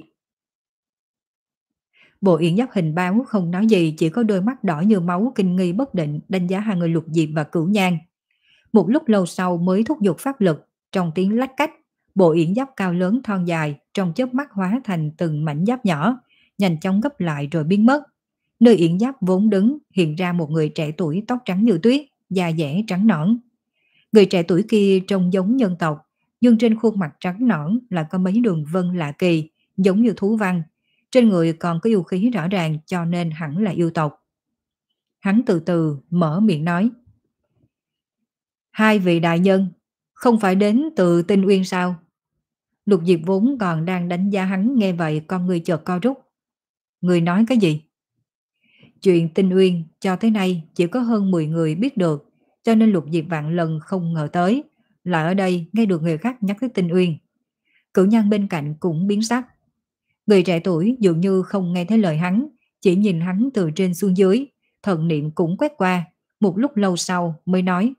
Bộ yển giáp hình báo không nói gì, chỉ có đôi mắt đỏ như máu kinh nghi bất định đánh giá hai người Lục Diệp và Cửu Nhan. Một lúc lâu sau mới thúc giục pháp lực, trong tiếng lách cách, bộ yển giáp cao lớn thon dài trong chớp mắt hóa thành từng mảnh giáp nhỏ, nhanh chóng gấp lại rồi biến mất. Nơi yển giáp vốn đứng hiện ra một người trẻ tuổi tóc trắng như tuyết, da dẻ trắng nõn. Người trẻ tuổi kia trông giống nhân tộc, nhưng trên khuôn mặt trắng nõn là có mấy đường vân lạ kỳ, giống như thú văn. Trên người còn có yêu khí rõ ràng cho nên hẳn là yêu tộc. Hắn từ từ mở miệng nói: Hai vị đại nhân, không phải đến từ Tinh Uyên sao? Lục Diệp vốn còn đang đánh giá hắn, nghe vậy con người chợt co rút. Người nói cái gì? Chuyện Tinh Uyên cho tới nay chỉ có hơn mười người biết được, cho nên Lục Diệp vạn lần không ngờ tới, lại ở đây nghe được người khác nhắc tới Tinh Uyên. Cửu Nhan bên cạnh cũng biến sắc. Người trẻ tuổi dường như không nghe thấy lời hắn, chỉ nhìn hắn từ trên xuống dưới, thần niệm cũng quét qua, một lúc lâu sau mới nói: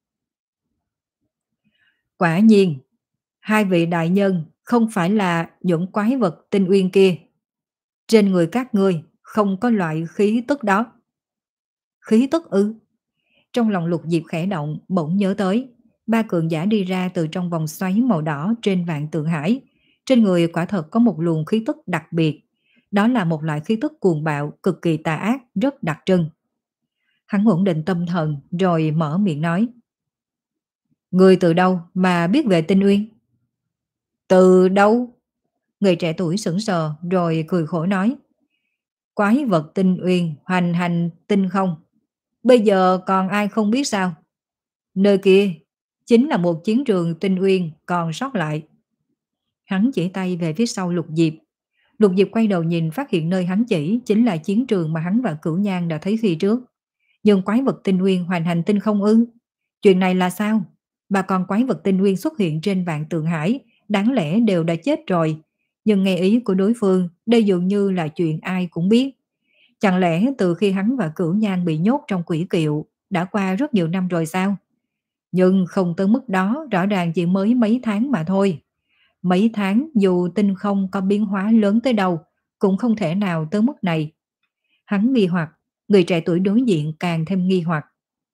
Quả nhiên, hai vị đại nhân không phải là những quái vật Tinh Uyên kia. Trên người các ngươi không có loại khí tức đó. Khí tức ư? Trong lòng Lục Diệp khẽ động, bỗng nhớ tới ba cường giả đi ra từ trong vòng xoáy màu đỏ trên vạn tượng hải. Trên người quả thật có một luồng khí tức đặc biệt. Đó là một loại khí tức cuồng bạo, cực kỳ tà ác, rất đặc trưng. Hắn ổn định tâm thần rồi mở miệng nói: Người từ đâu mà biết về Tinh Uyên? Từ đâu? Người trẻ tuổi sững sờ rồi cười khổ nói: Quái vật Tinh Uyên hoành hành tinh không. Bây giờ còn ai không biết sao? Nơi kia chính là một chiến trường Tinh Uyên còn sót lại. Hắn chỉ tay về phía sau Lục Diệp. Lục Diệp quay đầu nhìn, phát hiện nơi hắn chỉ chính là chiến trường mà hắn và Cửu Nhan đã thấy khi trước. Nhưng quái vật Tinh Uyên hoành hành tinh không ư? Chuyện này là sao? Bà con quái vật Tinh Uyên xuất hiện trên vạn tượng hải, đáng lẽ đều đã chết rồi. Nhưng nghe ý của đối phương, đây dường như là chuyện ai cũng biết. Chẳng lẽ từ khi hắn và Cửu Nhan bị nhốt trong quỷ kiệu, đã qua rất nhiều năm rồi sao? Nhưng không tới mức đó, rõ ràng chỉ mới mấy tháng mà thôi. Mấy tháng dù tinh không có biến hóa lớn tới đâu, cũng không thể nào tới mức này. Hắn nghi hoặc, người trẻ tuổi đối diện càng thêm nghi hoặc.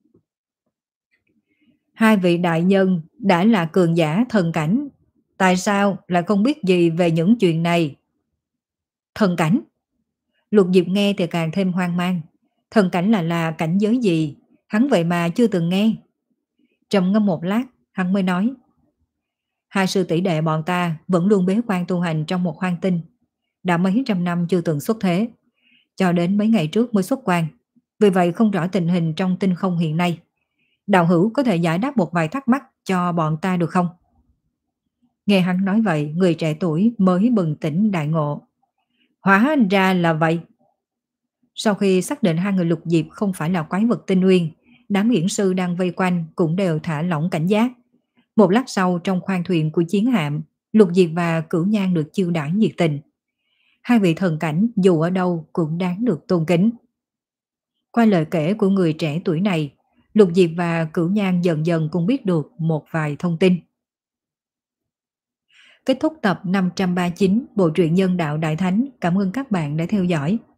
Hai vị đại nhân đã là cường giả thần cảnh, tại sao lại không biết gì về những chuyện này? Thần cảnh? Lục Diệp nghe thì càng thêm hoang mang. Thần cảnh là là cảnh giới gì? Hắn vậy mà chưa từng nghe. Trầm ngâm một lát, hắn mới nói: Hai sư tỷ đệ bọn ta vẫn luôn bế quan tu hành trong một hoang tinh, đã mấy trăm năm chưa từng xuất thế, cho đến mấy ngày trước mới xuất quan. Vì vậy không rõ tình hình trong tinh không hiện nay. Đạo hữu có thể giải đáp một vài thắc mắc cho bọn ta được không? Nghe hắn nói vậy, người trẻ tuổi mới bừng tỉnh đại ngộ. Hóa ra là vậy. Sau khi xác định hai người Lục Diệp không phải là quái vật Tinh Uyên, đám hiển sư đang vây quanh cũng đều thả lỏng cảnh giác. Một lát sau, trong khoang thuyền của chiến hạm, Lục Diệp và Cửu Nhan được chiêu đãi nhiệt tình. Hai vị thần cảnh dù ở đâu cũng đáng được tôn kính. Qua lời kể của người trẻ tuổi này, Lục Diệp và Cửu Nhan dần dần cũng biết được một vài thông tin. Kết thúc tập năm trăm ba mươi chín Bộ truyện Nhân Đạo Đại Thánh. Cảm ơn các bạn đã theo dõi.